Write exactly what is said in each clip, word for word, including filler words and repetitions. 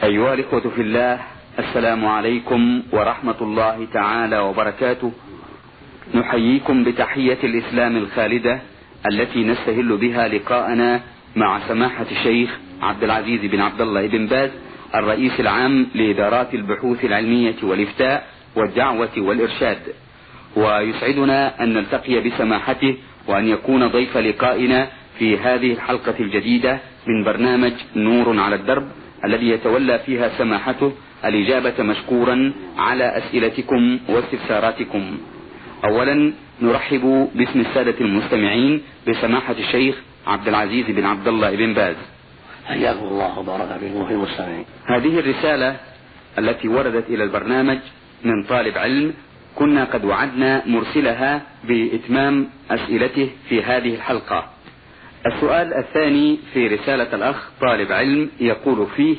أيها الإخوة في الله، السلام عليكم ورحمة الله تعالى وبركاته. نحييكم بتحية الإسلام الخالدة التي نستهل بها لقاءنا مع سماحة الشيخ عبد العزيز بن عبد الله بن باز، الرئيس العام لإدارات البحوث العلمية والإفتاء والدعوة والإرشاد. ويسعدنا أن نلتقي بسماحته وأن يكون ضيف لقائنا في هذه الحلقة الجديدة من برنامج نور على الدرب، الذي يتولى فيها سماحته الإجابة مشكورا على أسئلتكم واستفساراتكم. أولا نرحب باسم السادة المستمعين بسماحة الشيخ عبد العزيز بن عبد الله بن باز. حياكم الله وبارك فيكم في المستمعين. هذه الرسالة التي وردت إلى البرنامج من طالب علم كنا قد وعدنا مرسلها بإتمام أسئلته في هذه الحلقة. السؤال الثاني في رسالة الأخ طالب علم يقول فيه: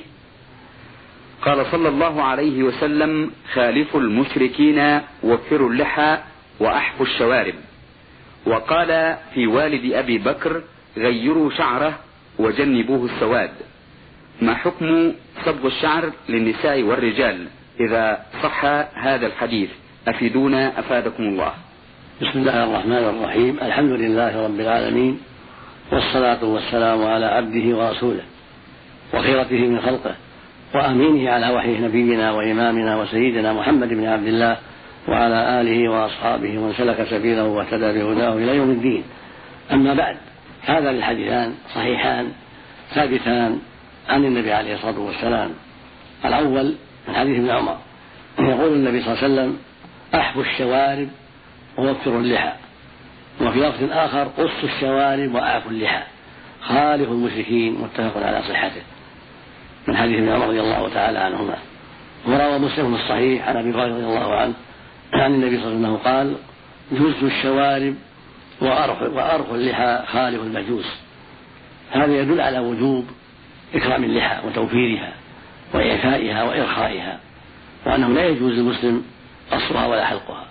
قال صلى الله عليه وسلم: خالفوا المشركين وفروا اللحى وأحفوا الشوارب. وقال في والد أبي بكر: غيروا شعره وجنبوه السواد. ما حكم صبغ الشعر للنساء والرجال إذا صح هذا الحديث؟ أفيدونا أفادكم الله. بسم الله الرحمن الرحيم. الحمد لله رب العالمين، والصلاة والسلام على عبده ورسوله وخيرته من خلقه وأمينه على وحيه نبينا وإمامنا وسيدنا محمد بن عبد الله وعلى آله وأصحابه ومن سلك سبيله واهتدى بهداه إلى يوم الدين. أما بعد، هذان الحديثان صحيحان ثابتان عن النبي عليه الصلاة والسلام. الأول من حديث ابن عمر يقول النبي صلى الله عليه وسلم: أحفوا الشوارب ووفروا اللحى. وفي لفظ آخر: قصوا الشوارب وأعفوا اللحى، خالفوا المشركين. متفق على صحته من حديث ابن عمر رضي الله تعالى عنهما. وروى مسلم في الصحيح عن أبي هريرة رضي الله عنه عن النبي صلى الله عليه وسلم قال: جزوا الشوارب وأرخوا اللحى، خالفوا المجوس. هذا يدل على وجوب إكرام اللحى وتوفيرها وإعفائها وإرخائها، وأنه لا يجوز للمسلم قصرها ولا حلقها.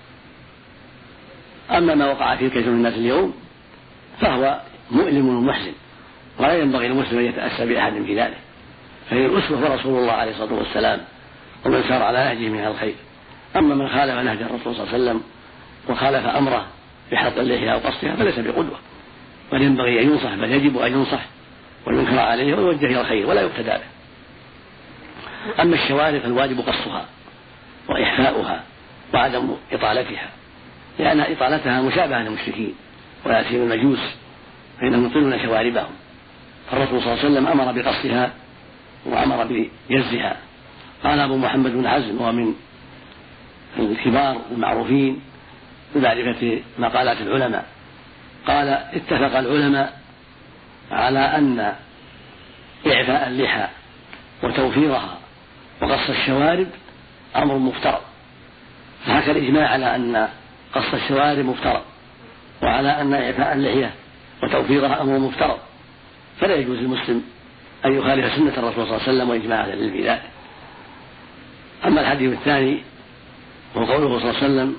أما ما وقع فيه كثير من الناس اليوم فهو مؤلم ومحزن، ولا ينبغي للمسلم أن يتأسى بأحد في ذلك، فهي الأسوة ورسول الله عليه الصلاة والسلام ومن سار على نهجه من الخير. أما من خالف نهج الرسول صلى الله عليه وسلم وخالف أمره بحلق اللحية أو قصرها فليس بقدوة، بل ينبغي أن ينصح، بل يجب أن ينصح وينكر عليه ويوجه إلى الخير ولا يقتدى به. أما الشوارب فالواجب قصها وإحفاؤها وعدم إطالتها، لأن إطالتها مشابهة للمشركين ولا سيما المجوس، فإنهم يطيلون شواربهم. فالرسول صلى الله عليه وسلم أمر بقصها وأمر بجزها. قال أبو محمد بن حزم، ومن الكبار المعروفين بمعرفة مقالات العلماء، قال: اتفق العلماء على أن إعفاء اللحى وتوفيرها وقص الشوارب أمر مفترض. فحكى الإجماع على أن قص الشوارب مفترض، وعلى أن إعفاء اللحية وتوفيرها أمر مفترض، فلا يجوز للمسلم أن يخالف سنة الرسول صلى الله عليه وسلم وإجماع أهل العلم في ذلك. أما الحديث الثاني وقوله صلى الله عليه وسلم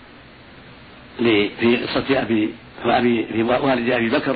في قصة أبي وأبي في والد أبي بكر: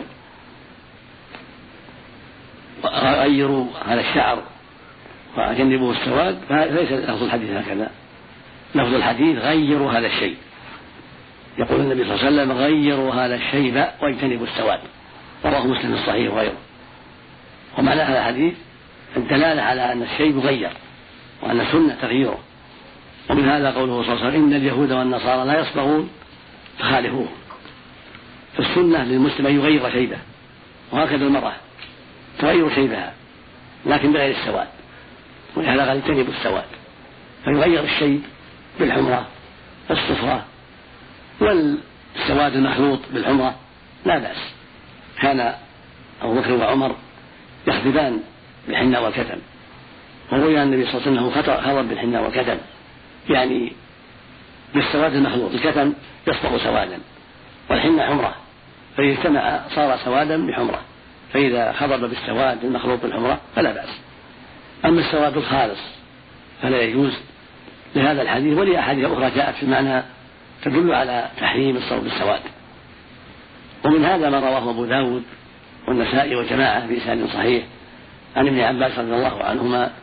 غيروا هذا الشعر وجنبوه السواد، فليس لفظ الحديث هكذا. لفظ الحديث: غيروا هذا الشيء. يقول النبي صلى الله عليه وسلم: غيروا هذا الشيب واجتنبوا السواد. رواه مسلم الصحيح وغيره. ومعنى هذا الحديث الدلالة على أن الشيء يغير وأن سنة تغييره. ومن هذا قوله صلى الله عليه وسلم: إن اليهود والنصارى لا يصبغون فخالفوهم. فالسنة للمسلم أن يغير شيبه، وهكذا المرأة تغير شيبها لكن بغير السواد، ولهذا قال: اجتنبوا السواد. فيغير الشيب بالحمرة والصفرة والسواد المخلوط بالحمرة لا بأس. كان أبو بكر وعمر يخطبان بالحنة والكتم، وروي عن النبي صلى الله عليه وسلم خطب بالحنة والكتم، يعني بالسواد المخلوط. الكتم يصبغ سوادا والحنة حمرة، فإذا اجتمع صار سوادا بحمرة، فإذا خضب بالسواد المخلوط بالحمرة فلا بأس. أما السواد الخالص فلا يجوز لهذا الحديث ولأحاديث أخرى جاءت في المعنى تدل على تحريم الصوب بالسواد. ومن هذا ما رواه أبو داود والنسائي وجماعة بإسناد صحيح عن ابن عباس رضي الله عنهما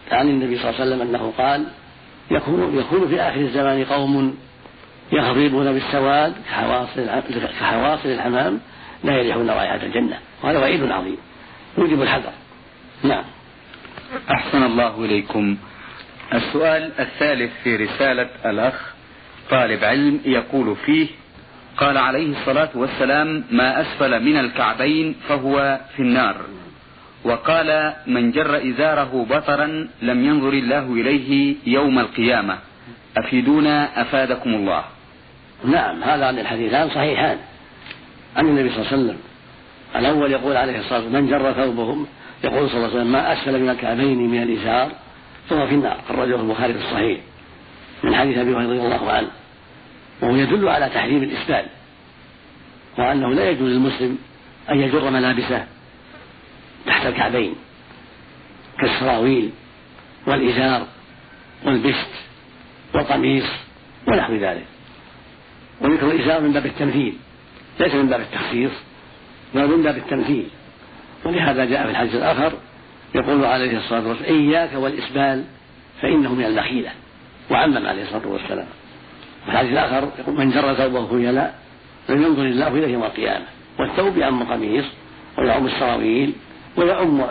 عن النبي صلى الله عليه وسلم أنه قال يكون, يكون في آخر الزمان قوم يخضبون بالسواد كحواصل الحمام لا يريحون رائحة الجنة، وهذا وعيد عظيم يوجب الحذر. نعم. أحسن الله إليكم. السؤال الثالث في رسالة الأخ طالب علم يقول فيه: قال عليه الصلاة والسلام: ما أسفل من الكعبين فهو في النار، وقال: من جر إزاره بطرا لم ينظر الله إليه يوم القيامة. أفيدونا أفادكم الله. نعم، هذا عن الحديثان صحيحان عن النبي صلى الله عليه وسلم. الأول يقول عليه الصلاة والسلام: من جر ثوبهم، يقول صلى الله عليه وسلم: ما أسفل من الكعبين من الإزار فهو في النار. خرجه البخاري في الصحيح من حديث أبي هريرة رضي الله عنه، وهو يدل على تحريم الإسبال، وأنه لا يجوز للمسلم أن يجر ملابسه تحت الكعبين كالسراويل والإزار والبشت والقميص ونحو ذلك. وذكر الإزار من باب التمثيل ليس من باب التخصيص، بل من باب التمثيل، ولهذا جاء في الحديث الآخر يقول عليه الصلاة والسلام: إياك والإسبال فإنه من المخيلة، وعمم عليه الصلاة والسلام. في الحديث الآخر يقول: من جر ثوبه خيلاء لم ينظر الله إليه يوم القيامة. والثوب يعم القميص ويعم السراويل ويعم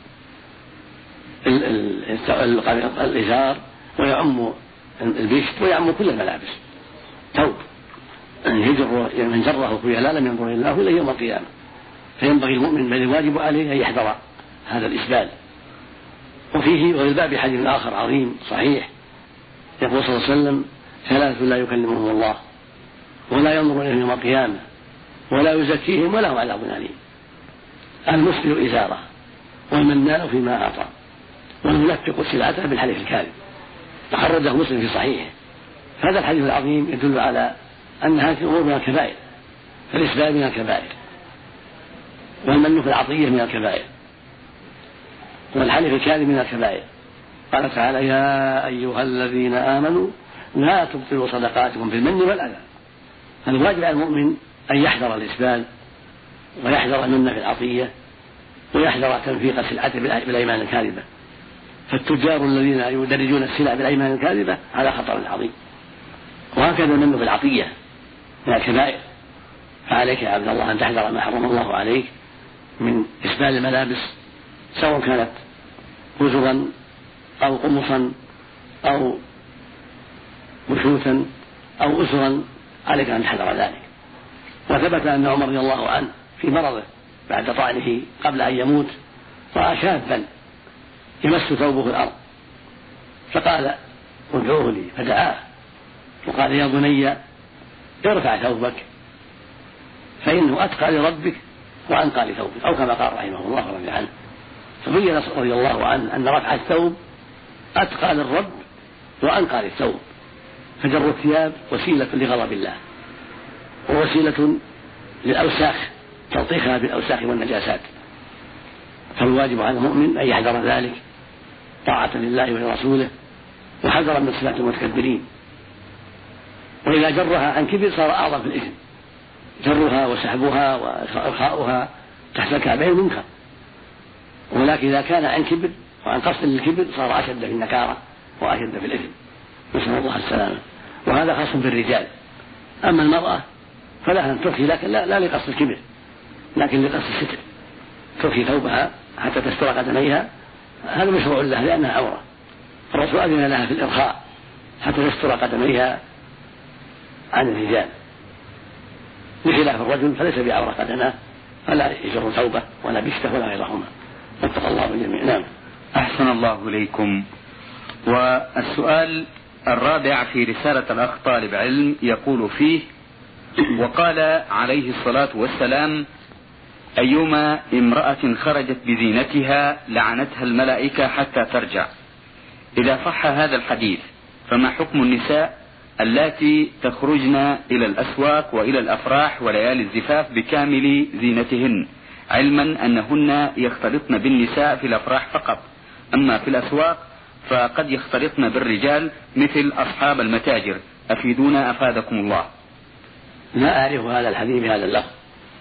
الإزار ويعم البشت ويعم كل الملابس. ثوب من جره خيلاء لم ينظر الله إليه يوم القيامة. فينبغي المؤمن بل الواجب عليه أن يحذر هذا الإسبال. وفيه وفي الباب حديث آخر عظيم صحيح يقول صلى الله عليه وسلم: ثلاث لا يكلمهم الله ولا ينظر إليهم يوم القيامة ولا يزكيهم ولا هم عذاب أليم: المسبل إزاره، والمنان فيما أعطى، والمنفق سلعته بالحلف الكاذب. تخرجه مسلم في صحيحه. هذا الحديث العظيم يدل على أن هذه الأمور من الكبائر، فالإسبال من الكبائر، والمن في العطية من الكبائر، والحلف الكاذب من الكبائر. قال تعالى: يا أيها الذين آمنوا لا تبطلوا صدقاتكم بالمن والأذى. الواجب على المؤمن أن يحذر الإسبال ويحذر المن في العطية ويحذر تنفيق سلعته بالأيمان الكاذبة. فالتجار الذين يدرجون السلع بالأيمان الكاذبة على خطر عظيم. وهكذا المن في العطية من الكبائر. فعليك يا عبد الله أن تحذر ما حرم الله عليك من إسبال الملابس، سواء كانت وزرا أو قمصا أو بشوثا أو أسرا، عليك أن تحذر ذلك. وثبت أن عمر رضي الله عنه في مرضه بعد طعنه قبل أن يموت رأى شابا يمس ثوبه الأرض، فقال: ادعوه لي، فدعاه وقال: يا بني ارفع ثوبك فإنه أتقى لربك وأنقى لثوبك، أو كما قال رحمه الله رضي عنه. فبين رضي الله عنه أن رفع الثوب أتقى للرب وأنقى للثوب، فجر الثياب وسيلة لغضب الله ووسيلة للأوساخ، تلطيخها بالأوساخ والنجاسات. فالواجب على المؤمن أن يحذر ذلك طاعة لله ولرسوله، وحذر من صفات المتكبرين. وإذا جرها عن كبر صار أعظم في الإثم، جرها وسحبها وإرخاؤها تحت الكعبين منكر، ولكن إذا كان عن كبر وعن قصد للكبر صار أشد في النكارة وأشد في الإثم، نسأل الله السلامة. وهذا خاص بالرجال. أما المرأة فلها أن ترخي، لكن لا, لا لقصد الكبر، لكن لقصد الستر، ترخي ثوبها حتى تستر قدميها، هذا مشروع لها لأنها عورة. الرسول أذن لها في الإرخاء حتى تستر قدميها عن الرجال، بخلاف الرجل فليس بعورة قدمه، فلا يجر ثوبه ولا بشته ولا غيرهما. واتقى الله بالجميع. نعم. أحسن الله إليكم. والسؤال الرابع في رسالة الأخ طالب علم يقول فيه: وقال عليه الصلاة والسلام: أيما امرأة خرجت بزينتها لعنتها الملائكة حتى ترجع. إذا صح هذا الحديث فما حكم النساء اللاتي تخرجن إلى الأسواق وإلى الأفراح وليالي الزفاف بكامل زينتهن، علما أنهن يختلطن بالنساء في الأفراح فقط، أما في الأسواق فقد يختلطن بالرجال مثل أصحاب المتاجر؟ أفيدونا أفادكم الله. لا أعرف هذا الحديث بهذا اللفظ.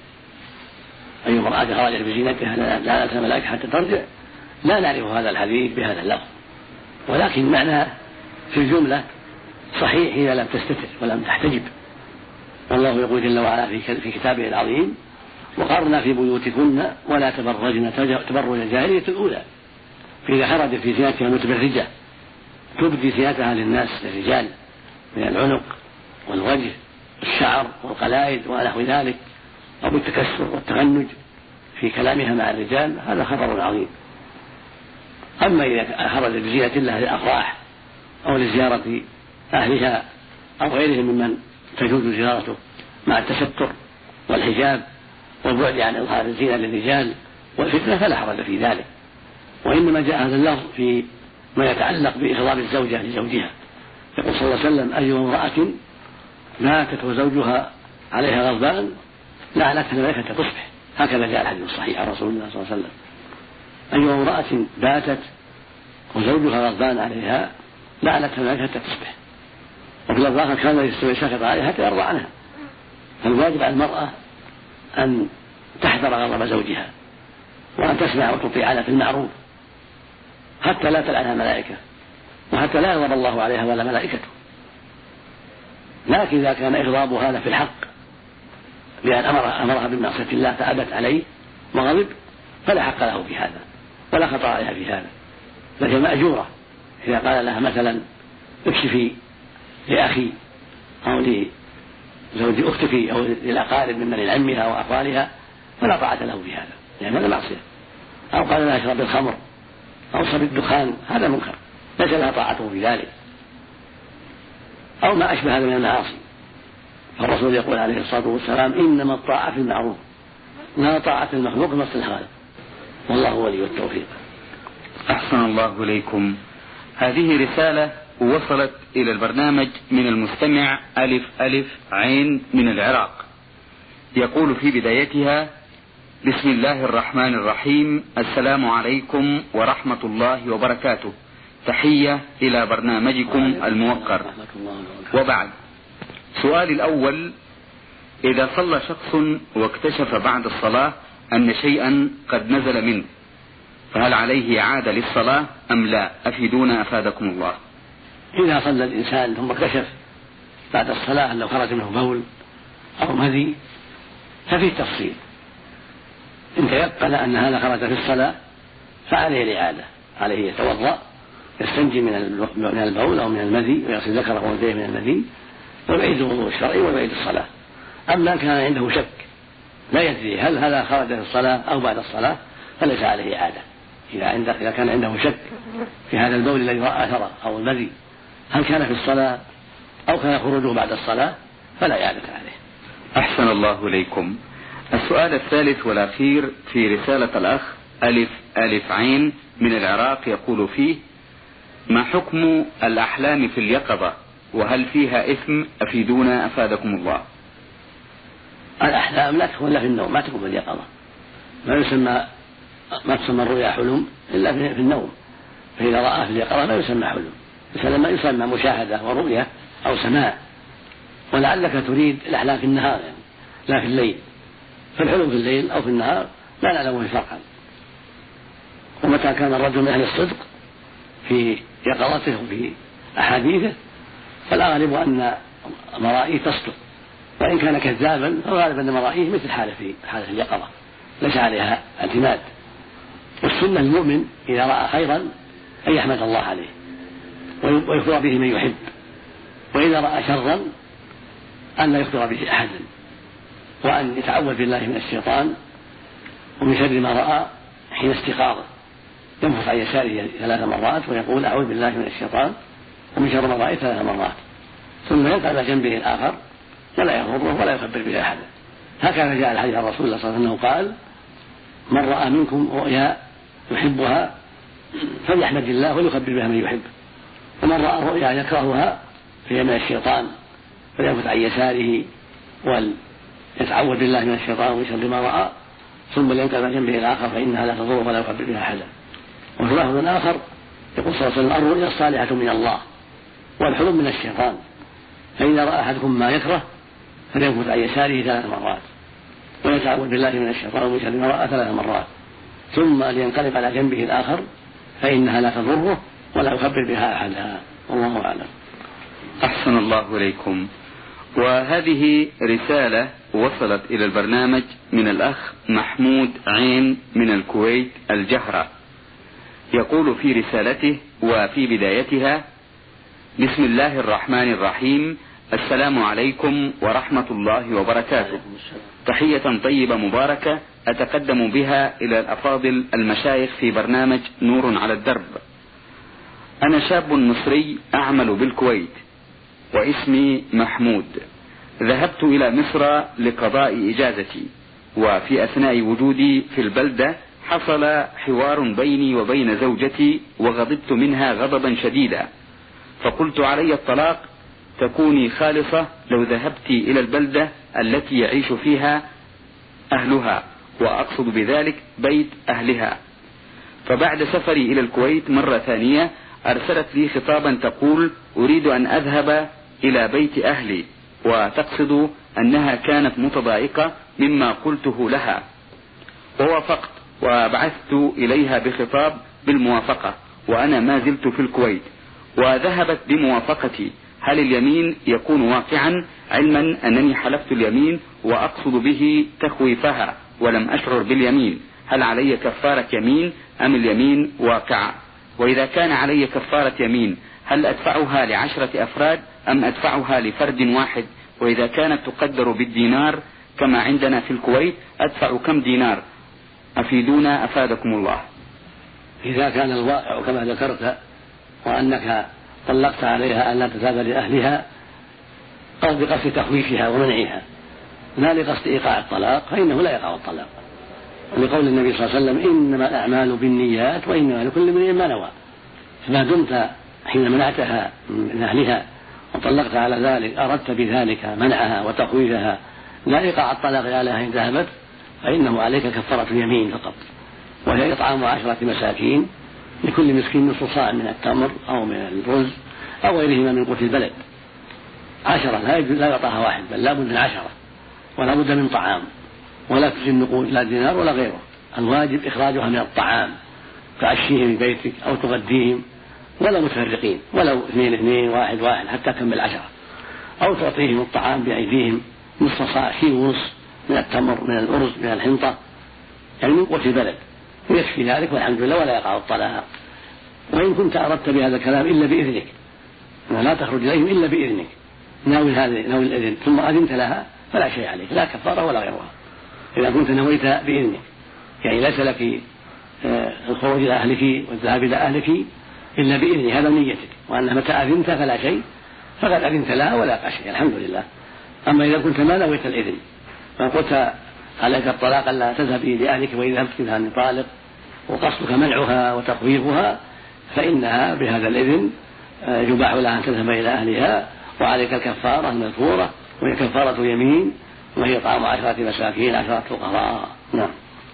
أي امرأة خرجت بزينتها لعنتها الملائكة حتى ترجع، لا نعرف هذا الحديث بهذا اللفظ. ولكن معناه في الجملة صحيح إذا لم تستتر ولم تحتجب. والله يقول جل وعلا في كتابه العظيم: وقرنا في بيوتكن ولا تبرجن تبرج الجاهلية الأولى. فإذا خرجت في زينتها متبرجة تبدي زينتها للناس للرجال من العنق والوجه والشعر والقلائد ونحو ذلك، أو بالتكسر والتغنج في كلامها مع الرجال، هذا خطر عظيم. أما إذا خرجت بزينة الله للأفراح أو لزيارة أهلها أو غيرهم ممن تجوز زيارته مع التستر والحجاب والبعد عن إظهار الزينة للرجال والفتنة، فلا حرج في ذلك. وإنما جاء هذا اللفظ في ما يتعلق بإغضاب الزوجة لزوجها. يقول صلى الله عليه وسلم: أي امرأة ماتت وزوجها عليها غضبان لعنتها الملائكة تصبح. هكذا جاء الحديث الصحيح عن رسول الله صلى الله عليه وسلم: أي امرأة باتت وزوجها غضبان عليها لعنتها الملائكة تصبح. وفي اللفظ الآخر: كان الذي سخط عليها حتى يرضى عنها. فالواجب على المرأة أن تحذر غضب زوجها وأن تسمع وتطيع في المعروف حتى لا تلعنها ملائكة وحتى لا يغضب الله عليها ولا ملائكته. لكن إذا كان إغضاب هذا في الحق بأن أمرها, أمرها بمعصية الله فأبت عليه وغضب فلا حق له في هذا ولا خطأ عليها في هذا، لكن مأجورة إذا قال لها مثلا: اكشفي لأخي أو لزوج أختك أو للأقارب ممن لعمها وأخوالها، فلا طاعة له في هذا لأن هذا معصية. أو قال لها: اشرب الخمر أو اشرب الدخان، هذا منكر ليس لها طاعته في ذلك، أو ما أشبه هذا من المعاصي. فالرسول يقول عليه الصلاة والسلام: إنما الطاعة في المعروف لا طاعة المخلوق في معصية الخالق، والله ولي التوفيق. أحسن الله إليكم. هذه رسالة وصلت إلى البرنامج من المستمع ألف ألف عين من العراق، يقول في بدايتها: بسم الله الرحمن الرحيم، السلام عليكم ورحمة الله وبركاته، تحية إلى برنامجكم الموقر. وبعد، سؤالي الأول: إذا صلى شخص واكتشف بعد الصلاة أن شيئا قد نزل منه، فهل عليه إعادة للصلاة أم لا؟ أفيدونا أفادكم الله. إذا صلى الإنسان ثم اكتشف بعد الصلاة أنه خرج منه بول أو مذي ففيه تفصيل. إن تيقن أن هذا خرج في الصلاة فعليه الإعادة، عليه يتوضأ يستنجي من البول أو من المذي ويغسل ذكره ويديه من المذي ويعيد الوضوء الشرعي ويعيد الصلاة. أما كان عنده شك لا يدري هل هذا خرج في الصلاة أو بعد الصلاة فليس عليه إعادة. إذا كان عنده شك في هذا البول الذي رأى أثره أو المذي هل كان في الصلاة أو كان خروجه بعد الصلاة فلا إعادة عليه. أحسن الله إليكم. السؤال الثالث والأخير في رسالة الأخ ألف ألف عين من العراق، يقول فيه: ما حكم الأحلام في اليقظة وهل فيها إثم؟ أفيدونا أفادكم الله. الأحلام لا تكون إلا في النوم، ما تكون في اليقظة. ما يسمى ما تسمى الرؤيا حلم إلا في النوم، فإذا رأى في اليقظة لا يسمى حلم، مثل ما يسمى مشاهدة ورؤية أو سماع. ولعلك تريد الأحلام في النهار يعني لا في الليل، فالحلم في الليل أو في النهار لا نعلمه فرقا. ومتى كان الرجل من أهل الصدق في يقظته وفي أحاديثه فالأغلب أن مرائيه تصدق، وإن كان كذابا فالغالب أن مرائيه مثل حالة في حالة اليقظة ليس عليها اعتماد. والسنة المؤمن إذا رأى خيرا أن يحمد الله عليه ويخبر به من يحب، وإذا رأى شرا أن لا يخبر به أحدا، وأن يتعوذ بالله من الشيطان ومن شر ما رأى حين استيقاظه، ينفث عن يساره ثلاث مرات ويقول: أعوذ بالله من الشيطان ومن شر ما رأيت ثلاث مرات، ثم يلقى على جنبه الآخر ولا يغره ولا يخبر به أحدا. هكذا جاء الحديث عن رسول الله صلى الله عليه وسلم قال: من رأى منكم رؤيا يحبها فليحمد الله وليخبر بها من يحب، ومن رأى رؤيا يكرهها فهي من الشيطان فلينفث عن يساره وليتعوذ بالله من الشيطان ومن شر ما رأى، ثم لينقل على جنبه الآخر فإنها لا تضر ولا يخبر بها أحدا. وفي لفظ آخر يقول صلى الله عليه وسلم: الرؤيا الصالحة من الله والحلم من الشيطان، فإذا رأى أحدكم ما يكره فلينفث عن يساره ثلاث مرات ويتعوذ بالله من الشيطان ومن شر ما رأى ثلاث مرات، ثم لينقلب على جنبه الآخر فإنها لا تضره ولا يخبر بها أحدا، والله أعلم. أحسن الله إليكم. وهذه رسالة وصلت إلى البرنامج من الأخ محمود عين من الكويت الجهرة، يقول في رسالته وفي بدايتها: بسم الله الرحمن الرحيم، السلام عليكم ورحمة الله وبركاته. تحية طيبة مباركة أتقدم بها إلى الأفاضل المشايخ في برنامج نور على الدرب. أنا شاب مصري أعمل بالكويت واسمي محمود. ذهبت إلى مصر لقضاء إجازتي، وفي أثناء وجودي في البلدة حصل حوار بيني وبين زوجتي وغضبت منها غضبا شديدا، فقلت علي الطلاق تكوني خالصة لو ذهبت إلى البلدة التي يعيش فيها أهلها، وأقصد بذلك بيت أهلها. فبعد سفري إلى الكويت مرة ثانية أرسلت لي خطابا تقول: أريد أن أذهب إلى بيت أهلي، وتقصد أنها كانت متضايقة مما قلته لها، ووافقت وبعثت إليها بخطاب بالموافقة وأنا ما زلت في الكويت، وذهبت بموافقتي. هل اليمين يكون واقعا، علما أنني حلفت اليمين وأقصد به تخويفها ولم أشعر باليمين؟ هل علي كفارة يمين أم اليمين واقعة؟ وإذا كان علي كفارة يمين هل أدفعها لعشرة أفراد أم أدفعها لفرد واحد؟ وإذا كانت تقدر بالدينار كما عندنا في الكويت أدفع كم دينار؟ أفيدونا أفادكم الله. إذا كان الواقع كما ذكرت وأنك طلقت عليها أن لا تذهب لأهلها بقصد تخويفها ومنعها لا لقصد إيقاع الطلاق، فإنه لا يقع الطلاق، ولقول النبي صلى الله عليه وسلم: إنما الأعمال بالنيات وإنما لكل امرئ ما نوى. فما دمت حين منعتها من أهلها وطلقت على ذلك أردت بذلك منعها وتخويفها لا إيقاع الطلاق عليها إن ذهبت، فإنه عليك كفارة يمين فقط، وهي إطعام عشرة مساكين لكل مسكين نصف صاع من التمر أو من الرز أو غيرهما من قوت البلد. عشرة لا يعطاها واحد، بل لا بد من عشرة، ولا بد من طعام، ولا تجزي النقود لا دينار ولا غيره. الواجب إخراجها من الطعام، تعشيهم في بيتك أو تغديهم، ولا متفرقين، ولو اثنين اثنين واحد واحد حتى تكمل عشرة، أو تعطيهم الطعام بأيديهم نصف صاع كيلو ونصف من التمر من الأرز من الحنطة، يعني من قوت البلد، ويكفي ذلك والحمد لله ولا يقع الطلاق. وإن كنت أردت بهذا الكلام إلا بإذنك، لا تخرج إليهم إلا بإذنك، ناوي هذا ناوي الإذن ثم أذنت لها فلا شيء عليك، لا كفارة ولا غيرها. إذا كنت نويت بإذنك، يعني ليس لك الخروج إلى أهلك والذهاب إلى أهلك إلا بإذن، هذا نيتك، وأن متى أذنت فلا شيء، فقد أذنت لها ولا شيء الحمد لله. أما إذا كنت ما نويت الإذن فقلت عليك الطلاق ألا تذهبي لأهلك وإذا ذهبت منها من طالق وقصدك منعها وتخويفها، فإنها بهذا الإذن يباح لها أن تذهب إلى أهلها، وعليك الكفارة المذكورة وهي كفارة يمين، وهي طعام عشرة مساكين عشرة فقراء. نعم.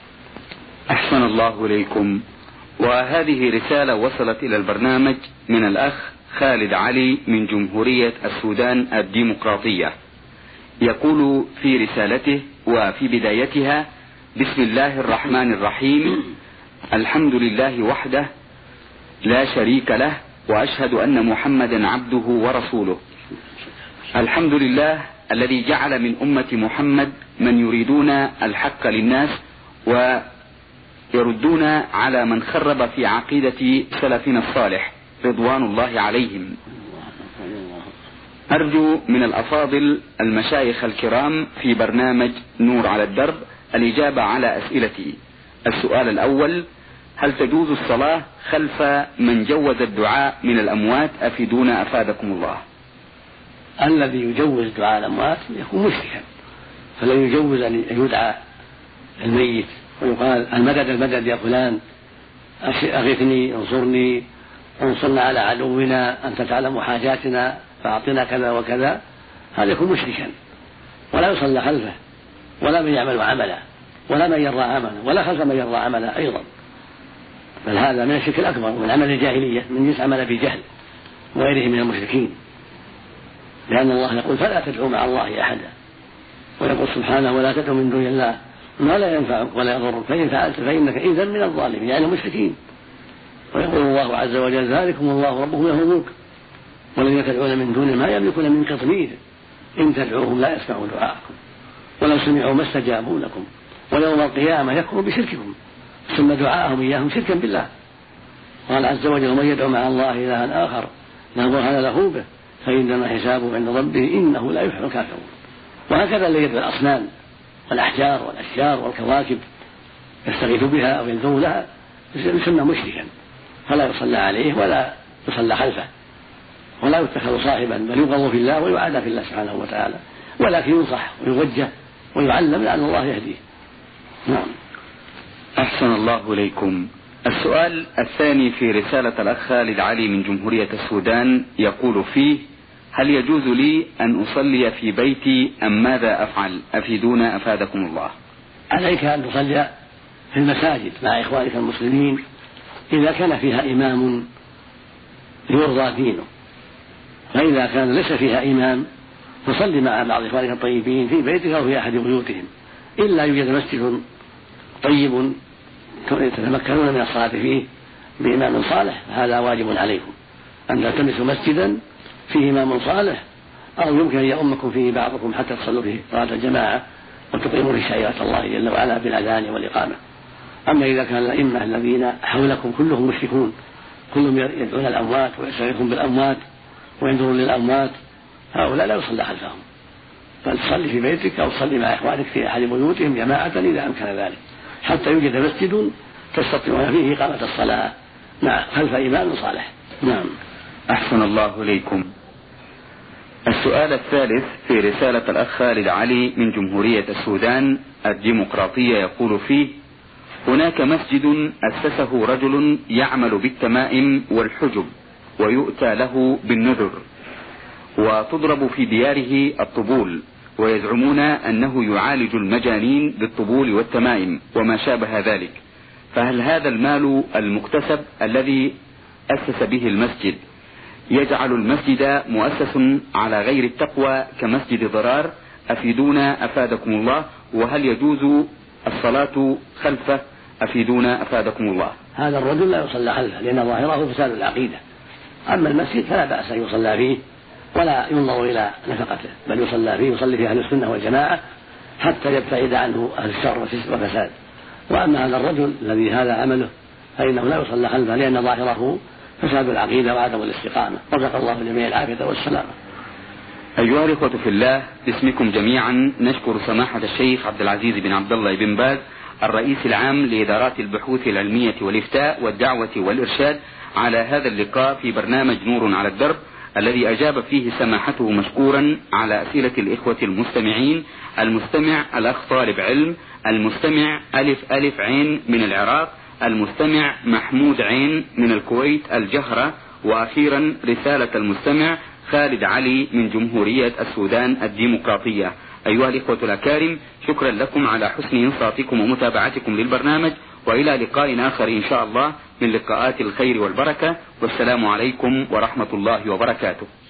أحسن الله إليكم. وهذه رسالة وصلت إلى البرنامج من الأخ خالد علي من جمهورية السودان الديمقراطية، يقول في رسالته وفي بدايتها: بسم الله الرحمن الرحيم، الحمد لله وحده لا شريك له، وأشهد أن محمدا عبده ورسوله. الحمد لله الذي جعل من أمة محمد من يريدون الحق للناس ويردون على من خرب في عقيدة سلفنا الصالح رضوان الله عليهم. أرجو من الأفاضل المشايخ الكرام في برنامج نور على الدرب الإجابة على أسئلتي. السؤال الأول: هل تجوز الصلاة خلف من جوز الدعاء من الأموات؟ أفيدونا أفادكم الله. الذي يجوز دعاء الأموات يكون مشركا، فلا يجوز أن يدعى الميت ويقال المدد المدد يا فلان، أغثني انصرني انصرنا على عدونا، أنت تعلم حاجاتنا فأعطنا كذا وكذا، هذا يكون مشركا، ولا يصلى خلفه ولا من يعمل عملا ولا من يرى عملا ولا خلف من يرى عملا أيضا، بل هذا من الشرك الأكبر من عمل الجاهلية، من جنس عمل بجهل وغيره من المشركين، لأن الله يقول: فلا تدعوا مع الله أحدا، ويقول سبحانه: ولا تدعوا من دون الله ما لا ينفعك ولا يضرك، فإن فعلت فإنك إذا من الظالمين، يعني المشركين. ويقول الله عز وجل ذلكم الله ربكم له الملك والذين تدعون من دونه ما يملكون من قطمير إن تدعوهم لا يسمعوا دعاءكم ولو سمعوا ما استجابوا لكم ويوم القيامة يكفر بشرككم ثم دعاءهم إياهم شركا بالله. قال عز وجل ومن يدعو مع الله إلها آخر لا برهان له به فإنما حسابه عند ربه إنه لا يفلح الكافرون. وهكذا الذي يدعو الأصنام والأحجار والأشجار والكواكب يستغيث بها أو يلجو لها يسمى مشركا فلا يصلى عليه ولا يصلى خلفه ولا يتخذ صاحبا بل يبغض في الله ويعادى في الله سبحانه وتعالى ولكن ينصح ويوجه ويعلم لأن الله يهديه. نعم. أحسن الله إليكم. السؤال الثاني في رسالة الأخ خالد علي من جمهورية السودان يقول فيه: هل يجوز لي أن أصلي في بيتي أم ماذا أفعل؟ أفيدونا أفادكم الله. عليك أن تصلي في المساجد مع إخوانك المسلمين إذا كان فيها إمام يرضى دينه، فإذا كان ليس فيها إمام فصلي مع بعض إخوانك الطيبين في بيتك أو في أحد بيوتهم إلا يوجد مسجد طيب تتمكنون من الصلاة فيه بإمام صالح فهذا واجب عليكم أن تلتمسوا مسجدا فيه إمام صالح أو يمكن أن يؤمكم فيه بعضكم حتى تصلوا فيه صلاة الجماعة وتقيموا في شعيرة الله جل وعلا بالأذان والإقامة. أما إذا كان الأئمة الذين حولكم كلهم مشركون كلهم يدعون الأموات ويستغيثون بالأموات وينظرون للأموات هؤلاء لا يصلى خلفهم بل تصلي في بيتك أو تصلي مع إخوانك في أحد بيوتهم جماعة إذا أمكن ذلك حتى يوجد مسجد تستطيعون فيه إقامة الصلاة مع خلف إمام صالح. نعم. أحسن الله إليكم. السؤال الثالث في رسالة الأخ خالد علي من جمهورية السودان الديمقراطية يقول فيه: هناك مسجد أسسه رجل يعمل بالتمائم والحجب ويؤتى له بالنذر وتضرب في دياره الطبول ويزعمون أنه يعالج المجانين بالطبول والتمائم وما شابه ذلك، فهل هذا المال المكتسب الذي أسس به المسجد يجعل المسجد مؤسس على غير التقوى كمسجد ضرار؟ أفيدونا أفادكم الله. وهل يجوز الصلاة خلفه؟ أفيدونا أفادكم الله. هذا الرجل لا يصلى خلفه لأن ظاهره فساد العقيدة. أما المسجد فلا بأس أن يصلى فيه ولا ينظر إلى نفقته بل يصلى فيه يصلي فيه أهل السنة والجماعة حتى يبتعد عنه أهل الشر والفساد. وأما هذا الرجل الذي هذا عمله فإنه لا يصلى خلفه لأن ظاهره فساد العقيدة وعدم الاستقامة. رزق الله جميع العافية والسلامة. أيها الإخوة في الله، باسمكم جميعا نشكر سماحة الشيخ عبد العزيز بن عبد الله بن باز الرئيس العام لإدارات البحوث العلمية والإفتاء والدعوة والإرشاد على هذا اللقاء في برنامج نور على الدرب الذي أجاب فيه سماحته مشكورا على أسئلة الإخوة المستمعين. المستمع الأخ طالب علم، المستمع ألف ألف عين من العراق، المستمع محمود عين من الكويت الجهرة، وأخيرا رسالة المستمع خالد علي من جمهورية السودان الديمقراطية. أيها الإخوة الأكارم، شكرا لكم على حسن إنصاتكم ومتابعتكم للبرنامج، وإلى لقاء آخر إن شاء الله من لقاءات الخير والبركة، والسلام عليكم ورحمة الله وبركاته.